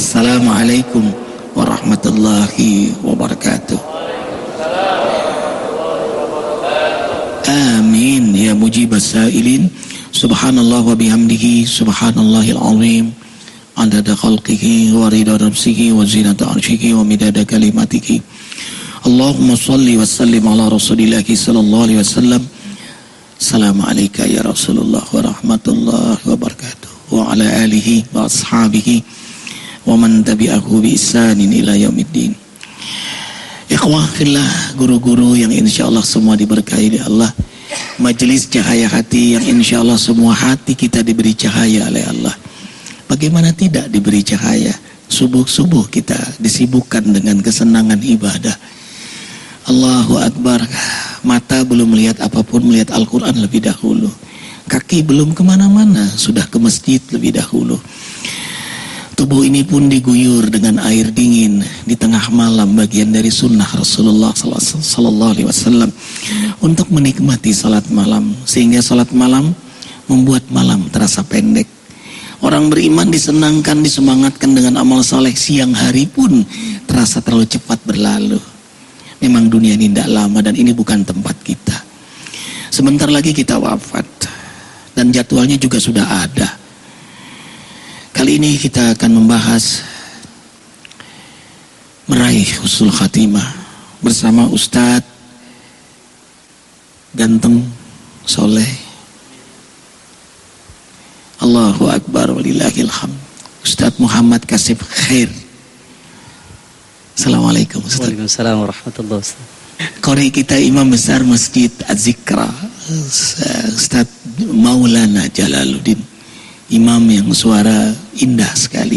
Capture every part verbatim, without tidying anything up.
Wassalamualaikum warahmatullahi wabarakatuh. Amin ya mujibas sa'ilin. Subhanallah wa bihamdihi subhanallahil azim. Adada khalqihi wa rida nafsihi wa zinata arshihi wa midada kalimatihi. Allahumma salli wa sallim ala rasulillahi sallallahu alaihi wasallam. Assalamualaikum ya Rasulullah wa rahmatullahi wa barakatuh. Wa ala alihi wa ashabihi wa man tabi'ahu bi ihsanin ila yaumiddin. Ikhwah fillah, guru-guru yang insyaallah semua diberkahi oleh Allah. Majelis cahaya hati yang insyaallah semua hati kita diberi cahaya oleh Allah. Bagaimana tidak diberi cahaya? Subuh-subuh kita disibukkan dengan kesenangan ibadah. Allahu Akbar. Mata belum melihat apapun, melihat Al-Quran lebih dahulu. Kaki belum kemana-mana, sudah ke masjid lebih dahulu. Tubuh ini pun diguyur dengan air dingin di tengah malam, bagian dari sunnah Rasulullah sallallahu alaihi wasallam untuk menikmati salat malam, sehingga salat malam membuat malam terasa pendek. Orang beriman disenangkan, disemangatkan dengan amal saleh, siang hari pun terasa terlalu cepat berlalu. Memang dunia ini tidak lama dan ini bukan tempat kita. Sebentar lagi kita wafat dan jadwalnya juga sudah ada. Kali ini kita akan membahas meraih husnul khatimah bersama Ustadz ganteng, soleh. Allahu Akbar walillahil hamd. Ustadz Muhammad Kasib Khair. Assalamualaikum Ustadz. Waalaikumsalam warahmatullahi wabarakatuh. Qori kita Imam Besar Masjid Az-Zikra, Ustadz Maulana Jalaluddin, imam yang suara indah sekali.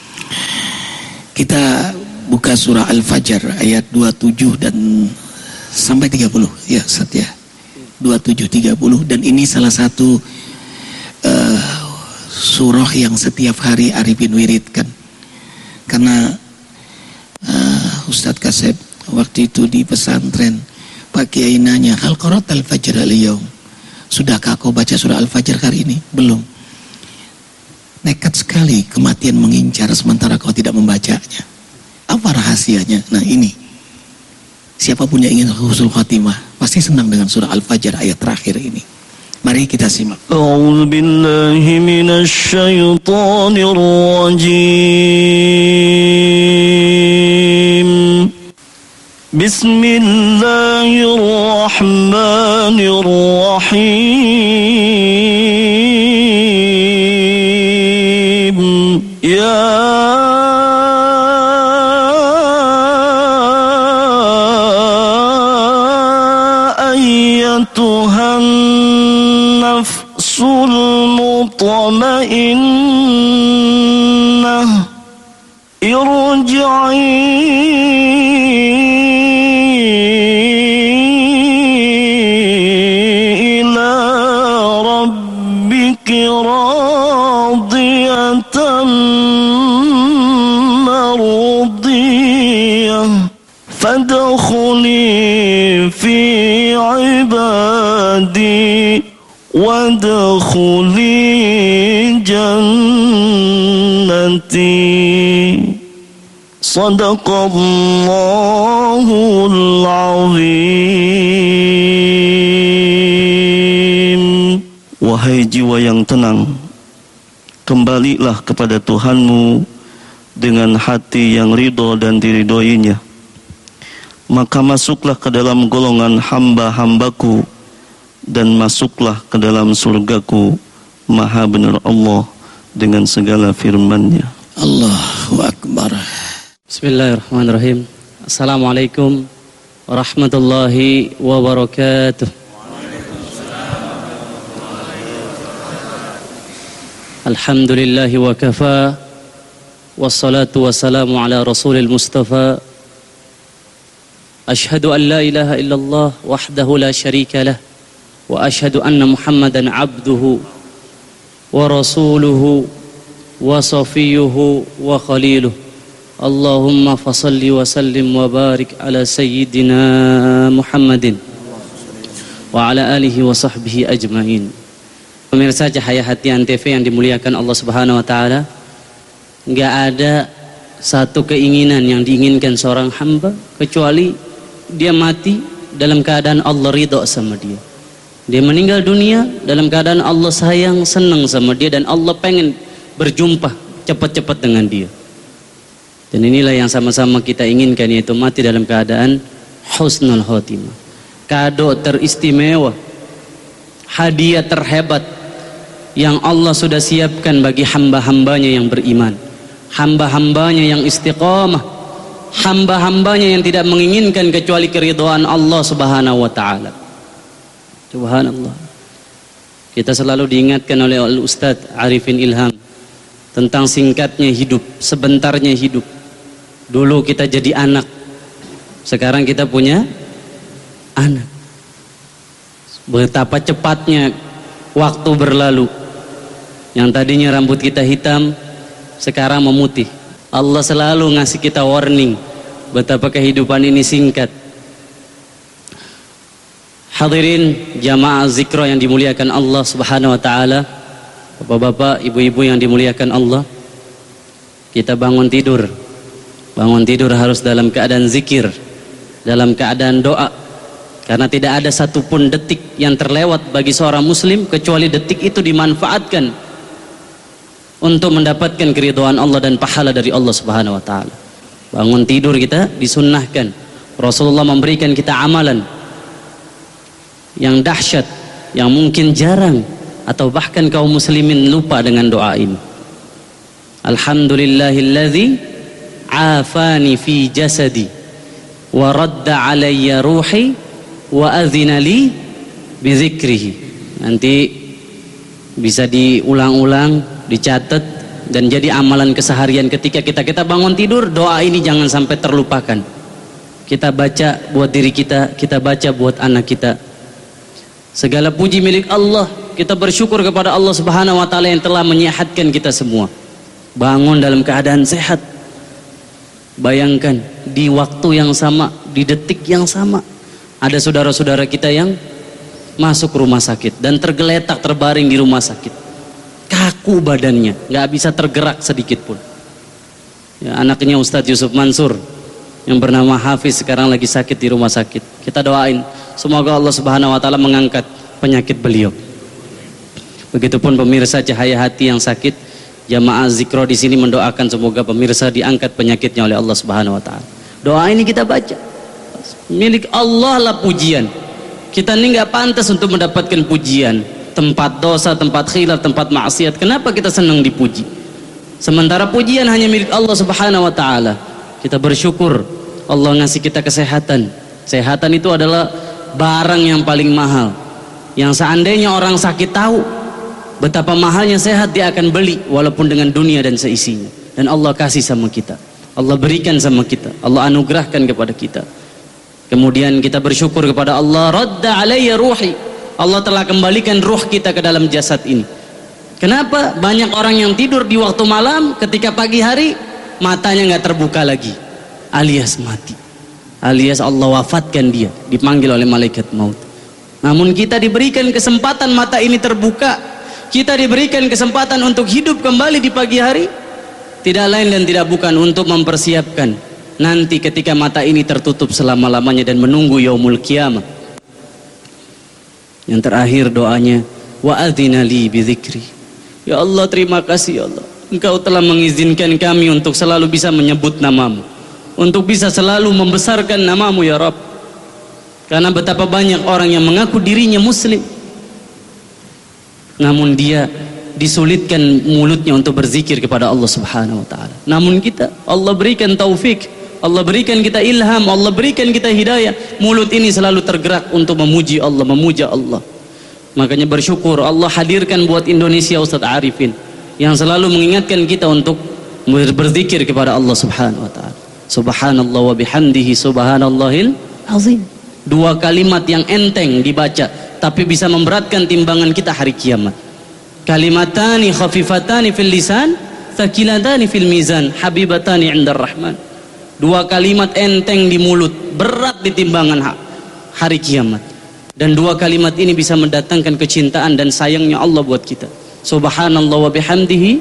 Kita buka surah Al-Fajr ayat dua puluh tujuh dan sampai tiga puluh ya Ustaz ya. dua puluh tujuh tiga puluh, dan ini salah satu uh, surah yang setiap hari Arifin wiridkan. Karena uh, Ustadz Kasep waktu itu di pesantren, Pak Kiai nanya, "Hal qara'tal fajr al-yaum?" Sudahkah kau baca surah Al-Fajr hari ini? Belum. Nekat sekali kematian mengincar sementara kau tidak membacanya. Apa rahasianya? Nah ini, siapapun yang ingin husnul khatimah pasti senang dengan surah Al-Fajr ayat terakhir ini. Mari kita simak. A'udzu billahi minasy syaithanir rajim. Bismillahirrahmanirrahim. Ya ayyatuhan nafsul mutmainnah irji'i ila rabbiki radiyatan mardiyah fadkhuli fi ibadi wadkhuli jannati. Sadaqallahul azim. Wahai jiwa yang tenang, kembalilah kepada Tuhanmu dengan hati yang ridho dan diridhoinya. Maka masuklah ke dalam golongan hamba-hambaku dan masuklah ke dalam surgaku. Maha benar Allah dengan segala firman-Nya. Allahu Akbar. Bismillahirrahmanirrahim. Assalamualaikum warahmatullahi wabarakatuh. Alhamdulillahi wa kafa, wassalatu wassalamu ala rasulil mustafa. Ashhadu an la ilaha illallah wahdahu la syarika lah, wa ashhadu anna Muhammadan abduhu wa rasuluhu wa safiyuhu wa khaliluhu. Allahumma fasalli wa sallim wa barik ala sayyidina Muhammadin wa ala alihi wa sahbihi ajmain. Pemirsa Cahaya Hati Antv yang dimuliakan Allah Subhanahu wa taala, enggak ada satu keinginan yang diinginkan seorang hamba kecuali dia mati dalam keadaan Allah ridha sama dia. Dia meninggal dunia dalam keadaan Allah sayang, senang sama dia, dan Allah pengen berjumpa cepat-cepat dengan dia. Dan inilah yang sama-sama kita inginkan, yaitu mati dalam keadaan husnul khotimah. Kado teristimewa, hadiah terhebat yang Allah sudah siapkan bagi hamba-hambanya yang beriman, hamba-hambanya yang istiqamah, hamba-hambanya yang tidak menginginkan kecuali keridhaan Allah Subhanahu wa taala. Subhanallah. Kita selalu diingatkan oleh Al-Ustaz Arifin Ilham tentang singkatnya hidup, sebentarnya hidup. Dulu kita jadi anak, sekarang kita punya anak. Betapa cepatnya waktu berlalu. Yang tadinya rambut kita hitam, sekarang memutih. Allah selalu ngasih kita warning betapa kehidupan ini singkat. Hadirin jamaah zikro yang dimuliakan Allah Subhanahu wa taala, bapak-bapak, ibu-ibu yang dimuliakan Allah. Kita bangun tidur. Bangun tidur harus dalam keadaan zikir, dalam keadaan doa. Karena tidak ada satupun detik yang terlewat bagi seorang muslim kecuali detik itu dimanfaatkan untuk mendapatkan keridhaan Allah dan pahala dari Allah Subhanahu wa taala. Bangun tidur kita disunnahkan. Rasulullah memberikan kita amalan yang dahsyat, yang mungkin jarang atau bahkan kaum muslimin lupa dengan doa ini. Alhamdulillahilladzi afani fi jasadi wa radda alayya ruhi wa adzina li bi dzikrihi. Nanti bisa diulang-ulang, dicatat, dan jadi amalan keseharian ketika kita kita bangun tidur. Doa ini jangan sampai terlupakan. Kita baca buat diri kita, kita baca buat anak kita. Segala puji milik Allah. Kita bersyukur kepada Allah Subhanahu wa taala yang telah menyehatkan kita semua. Bangun dalam keadaan sehat. Bayangkan di waktu yang sama, di detik yang sama, ada saudara-saudara kita yang masuk rumah sakit dan tergeletak terbaring di rumah sakit. Kaku badannya, nggak bisa tergerak sedikit pun. Ya, anaknya Ustadz Yusuf Mansur yang bernama Hafiz sekarang lagi sakit di rumah sakit. Kita doain semoga Allah Subhanahu wa taala mengangkat penyakit beliau. Begitupun pemirsa Cahaya Hati yang sakit, jamaah zikro di sini mendoakan semoga pemirsa diangkat penyakitnya oleh Allah Subhanahu wa taala. Doa ini kita baca. Milik Allah lah pujian. Kita ini nggak pantas untuk mendapatkan pujian. Tempat dosa, tempat khilaf, tempat maksiat. Kenapa kita senang dipuji? Sementara pujian hanya milik Allah Subhanahu wa taala. Kita bersyukur Allah ngasih kita kesehatan. Kesehatan itu adalah barang yang paling mahal. Yang seandainya orang sakit tahu betapa mahalnya sehat, dia akan beli walaupun dengan dunia dan seisinya. Dan Allah kasih sama kita. Allah berikan sama kita. Allah anugerahkan kepada kita. Kemudian kita bersyukur kepada Allah, radda alayya ruhi. Allah telah kembalikan ruh kita ke dalam jasad ini. Kenapa? Banyak orang yang tidur di waktu malam, ketika pagi hari matanya nggak terbuka lagi, alias mati, alias Allah wafatkan dia, dipanggil oleh malaikat maut. Namun kita diberikan kesempatan mata ini terbuka, kita diberikan kesempatan untuk hidup kembali di pagi hari, tidak lain dan tidak bukan untuk mempersiapkan nanti ketika mata ini tertutup selama-lamanya dan menunggu yaumul qiyamah. Yang terakhir doanya, wa adzina li bi dzikri. Ya Allah, terima kasih ya Allah, Engkau telah mengizinkan kami untuk selalu bisa menyebut namamu, untuk bisa selalu membesarkan namamu ya Rabb. Karena betapa banyak orang yang mengaku dirinya muslim, namun dia disulitkan mulutnya untuk berzikir kepada Allah Subhanahu wa taala. Namun kita, Allah berikan taufik, Allah berikan kita ilham, Allah berikan kita hidayah. Mulut ini selalu tergerak untuk memuji Allah, memuja Allah. Makanya bersyukur Allah hadirkan buat Indonesia Ustadz Arifin yang selalu mengingatkan kita untuk berzikir kepada Allah Subhanahu wa taala. Subhanallah wa bihamdihi subhanallahil azim. Dua kalimat yang enteng dibaca tapi bisa memberatkan timbangan kita hari kiamat. Kalimatani khafifatani fil lisan, thaqilatani fil mizan, habibatani 'indar rahman. Dua kalimat enteng di mulut, berat di timbangan hari kiamat. Dan dua kalimat ini bisa mendatangkan kecintaan dan sayangnya Allah buat kita. Subhanallah wa bihamdihi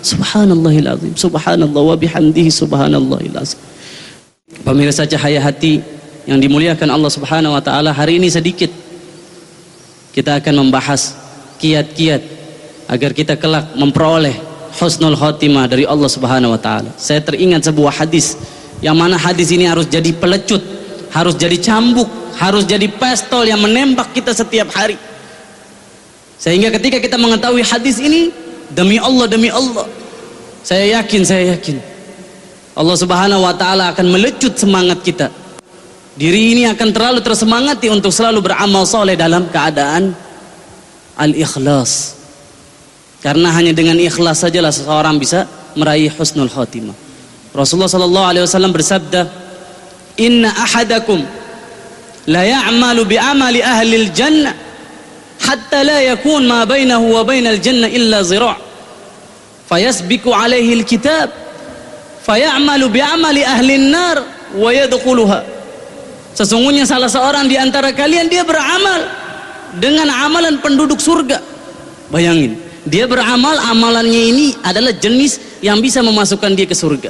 Subhanallahil azim, subhanallah wa bihamdihi subhanallahil azim. Pemirsa Cahaya Hati yang dimuliakan Allah Subhanahu wa taala, hari ini sedikit kita akan membahas kiat-kiat agar kita kelak memperoleh husnul khotimah dari Allah Subhanahu wa taala. Saya teringat sebuah hadis yang mana hadis ini harus jadi pelecut, harus jadi cambuk, harus jadi pistol yang menembak kita setiap hari. Sehingga ketika kita mengetahui hadis ini, demi Allah, demi Allah, saya yakin, saya yakin Allah Subhanahu wa taala akan melecut semangat kita. Diri ini akan terlalu tersemangati untuk selalu beramal soleh dalam keadaan al-ikhlas. Karena hanya dengan ikhlas sajalah seseorang bisa meraih husnul khotimah. Rasulullah sallallahu alaihi wasallam bersabda, "Inna ahadakum la ya'malu bi amali ahli al-jannah hatta la yakun ma bainahu wa bainal jannah illa zira'. Fayasbiqu alaihi al-kitab fayamalu bi amali ahli an-nar wa yadkhuluha." Sesungguhnya salah seorang di antara kalian dia beramal dengan amalan penduduk surga. Bayangin, dia beramal, amalannya ini adalah jenis yang bisa memasukkan dia ke surga.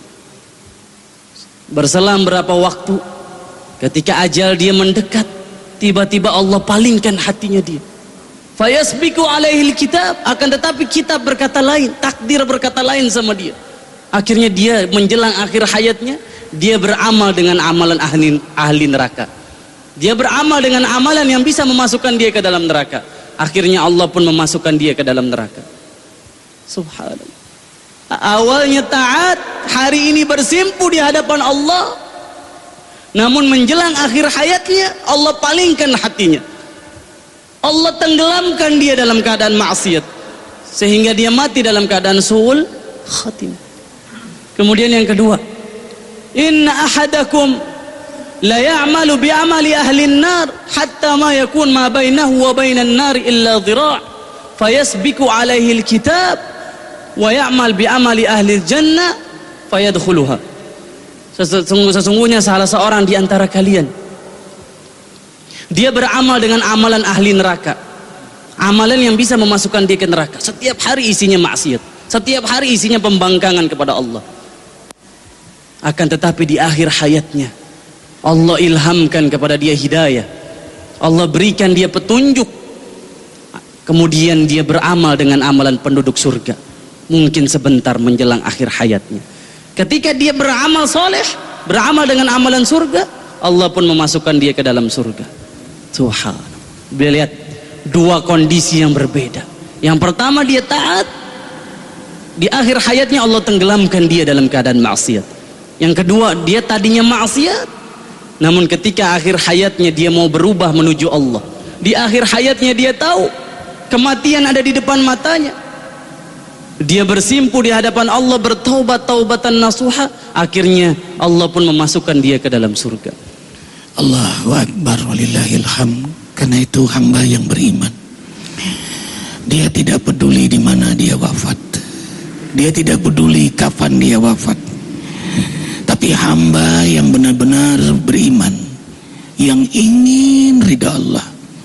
Berselang berapa waktu, ketika ajal dia mendekat, tiba-tiba Allah palingkan hatinya dia. Fayasbiqu alaihil kitab, akan tetapi kitab berkata lain, takdir berkata lain sama dia. Akhirnya dia menjelang akhir hayatnya, dia beramal dengan amalan ahli, ahli neraka. Dia beramal dengan amalan yang bisa memasukkan dia ke dalam neraka. Akhirnya Allah pun memasukkan dia ke dalam neraka. Subhanallah. Awalnya taat, hari ini bersimpu di hadapan Allah. Namun menjelang akhir hayatnya, Allah palingkan hatinya. Allah tenggelamkan dia dalam keadaan maksiat, sehingga dia mati dalam keadaan su'ul khatimah. Kemudian yang kedua, inna ahadakum la ya'malu bi amali ahli an-nar hatta ma yakun ma bainahu wa bainan nar illa dhira' fayasbiqu alaihi al-kitab wa ya'mal bi amali ahli al-jannah fayadkhuluha. Sesungguhnya salah seorang di antara kalian dia beramal dengan amalan ahli neraka, amalan yang bisa memasukkan dia ke neraka. Setiap hari isinya maksiat, setiap hari isinya pembangkangan kepada Allah. Akan tetapi di akhir hayatnya Allah ilhamkan kepada dia hidayah, Allah berikan dia petunjuk, kemudian dia beramal dengan amalan penduduk surga. Mungkin sebentar menjelang akhir hayatnya, ketika dia beramal soleh, beramal dengan amalan surga, Allah pun memasukkan dia ke dalam surga. Subhanallah. Bila lihat dua kondisi yang berbeda. Yang pertama dia taat, di akhir hayatnya Allah tenggelamkan dia dalam keadaan maksiat. Yang kedua, dia tadinya maksiat, namun ketika akhir hayatnya dia mau berubah menuju Allah. Di akhir hayatnya dia tahu kematian ada di depan matanya. Dia bersimpu di hadapan Allah, bertaubat taubatan nasuha. Akhirnya Allah pun memasukkan dia ke dalam surga. Allahu Akbar walillahil hamd. Karena itu hamba yang beriman, dia tidak peduli di mana dia wafat, dia tidak peduli kapan dia wafat. Tapi hamba yang benar-benar beriman, yang ingin ridha Allah,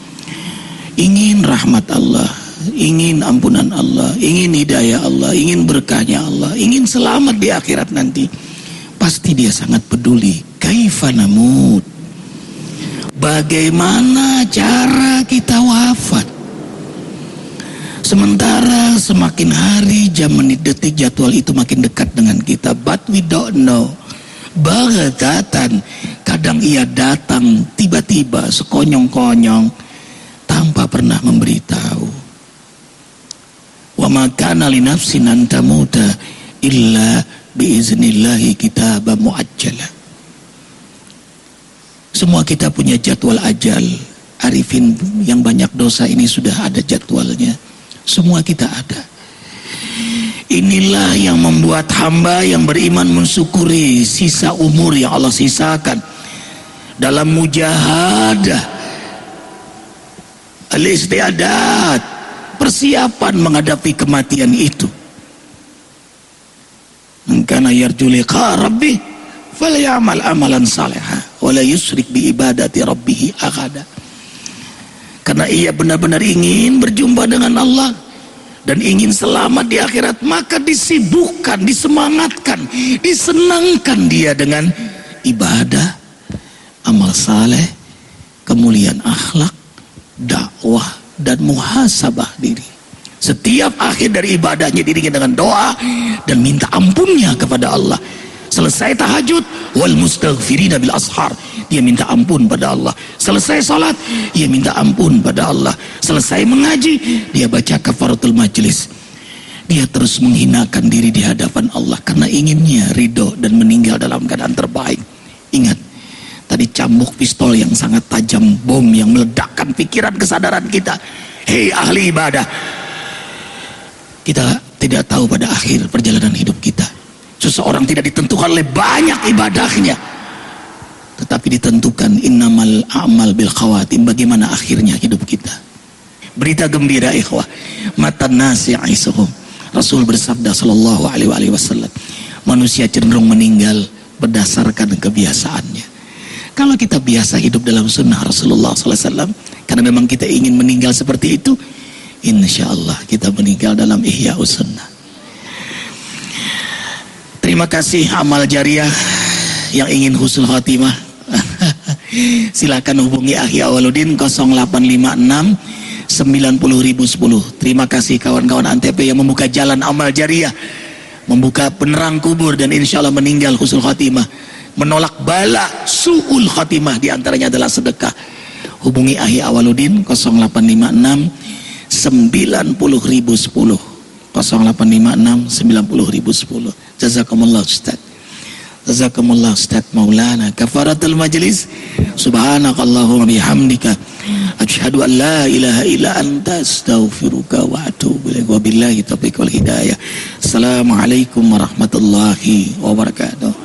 ingin rahmat Allah, ingin ampunan Allah, ingin hidayah Allah, ingin berkahnya Allah, ingin selamat di akhirat nanti, pasti dia sangat peduli. Kaifa namut, bagaimana cara kita wafat? Sementara semakin hari, jam, menit, detik, jadwal itu makin dekat dengan kita. But we don't know. Baghtatan, kadang ia datang tiba-tiba, sekonyong-konyong, tanpa pernah memberitahu. Wa ma kana li nafsin an tamuta illa biiznillahi kitaban muajjala. Semua kita punya jadwal ajal. Arifin yang banyak dosa ini sudah ada jadwalnya. Semua kita ada. Inilah yang membuat hamba yang beriman mensyukuri sisa umur yang Allah sisakan dalam mujahadah, al-istiadat, persiapan menghadapi kematian itu. Man kana yarju liqa rabbih falyamal amalan salihah wa la yusyrik bi ibadati rabbih ahada. Karena ia benar-benar ingin berjumpa dengan Allah, dan ingin selamat di akhirat, maka disibukkan, disemangatkan, disenangkan dia dengan ibadah, amal saleh, kemuliaan akhlak, dakwah, dan muhasabah diri. Setiap akhir dari ibadahnya diiringi dengan doa dan minta ampunnya kepada Allah. Selesai tahajud, wal mustaghfirina bil ashar, dia minta ampun pada Allah. Selesai salat, dia minta ampun pada Allah. Selesai mengaji, dia baca kafaratul majlis. Dia terus menghinakan diri di hadapan Allah karena inginnya ridho dan meninggal dalam keadaan terbaik. Ingat, tadi cambuk pistol yang sangat tajam, bom yang meledakkan pikiran kesadaran kita. Hei ahli ibadah, kita tidak tahu pada akhir perjalanan hidup kita. Seseorang tidak ditentukan oleh banyak ibadahnya, tetapi ditentukan innamal a'mal bil khawatim, bagaimana akhirnya hidup kita. Berita gembira ikhwah, matan nasi aisuhum. Rasul bersabda sallallahu alaihi wasallam, manusia cenderung meninggal berdasarkan kebiasaannya. Kalau kita biasa hidup dalam sunnah Rasulullah sallallahu alaihi wasallam, karena memang kita ingin meninggal seperti itu, insya Allah kita meninggal dalam ihya'us sunnah. Terima kasih amal jariah yang ingin husnul khatimah. Silakan hubungi Akhi Awaludin nol delapan lima enam sembilan nol nol nol sepuluh. Terima kasih kawan-kawan Antep yang membuka jalan amal jariah, membuka penerang kubur, dan insya Allah meninggal husnul khatimah, menolak bala su'ul khatimah, diantaranya adalah sedekah. Hubungi Akhi Awaludin nol delapan lima enam sembilan nol nol nol sepuluh nol delapan lima enam sembilan nol nol nol sepuluh. Jazakumullah Ustaz, jazakumullah Ustaz Maulana. Kafaratul majlis, subhanakallahumma bihamdika asyhadu an la ilaha illa anta astaghfiruka wa atubu ilaik. Wabillahi taufiq wal hidayah. Assalamualaikum warahmatullahi wabarakatuh.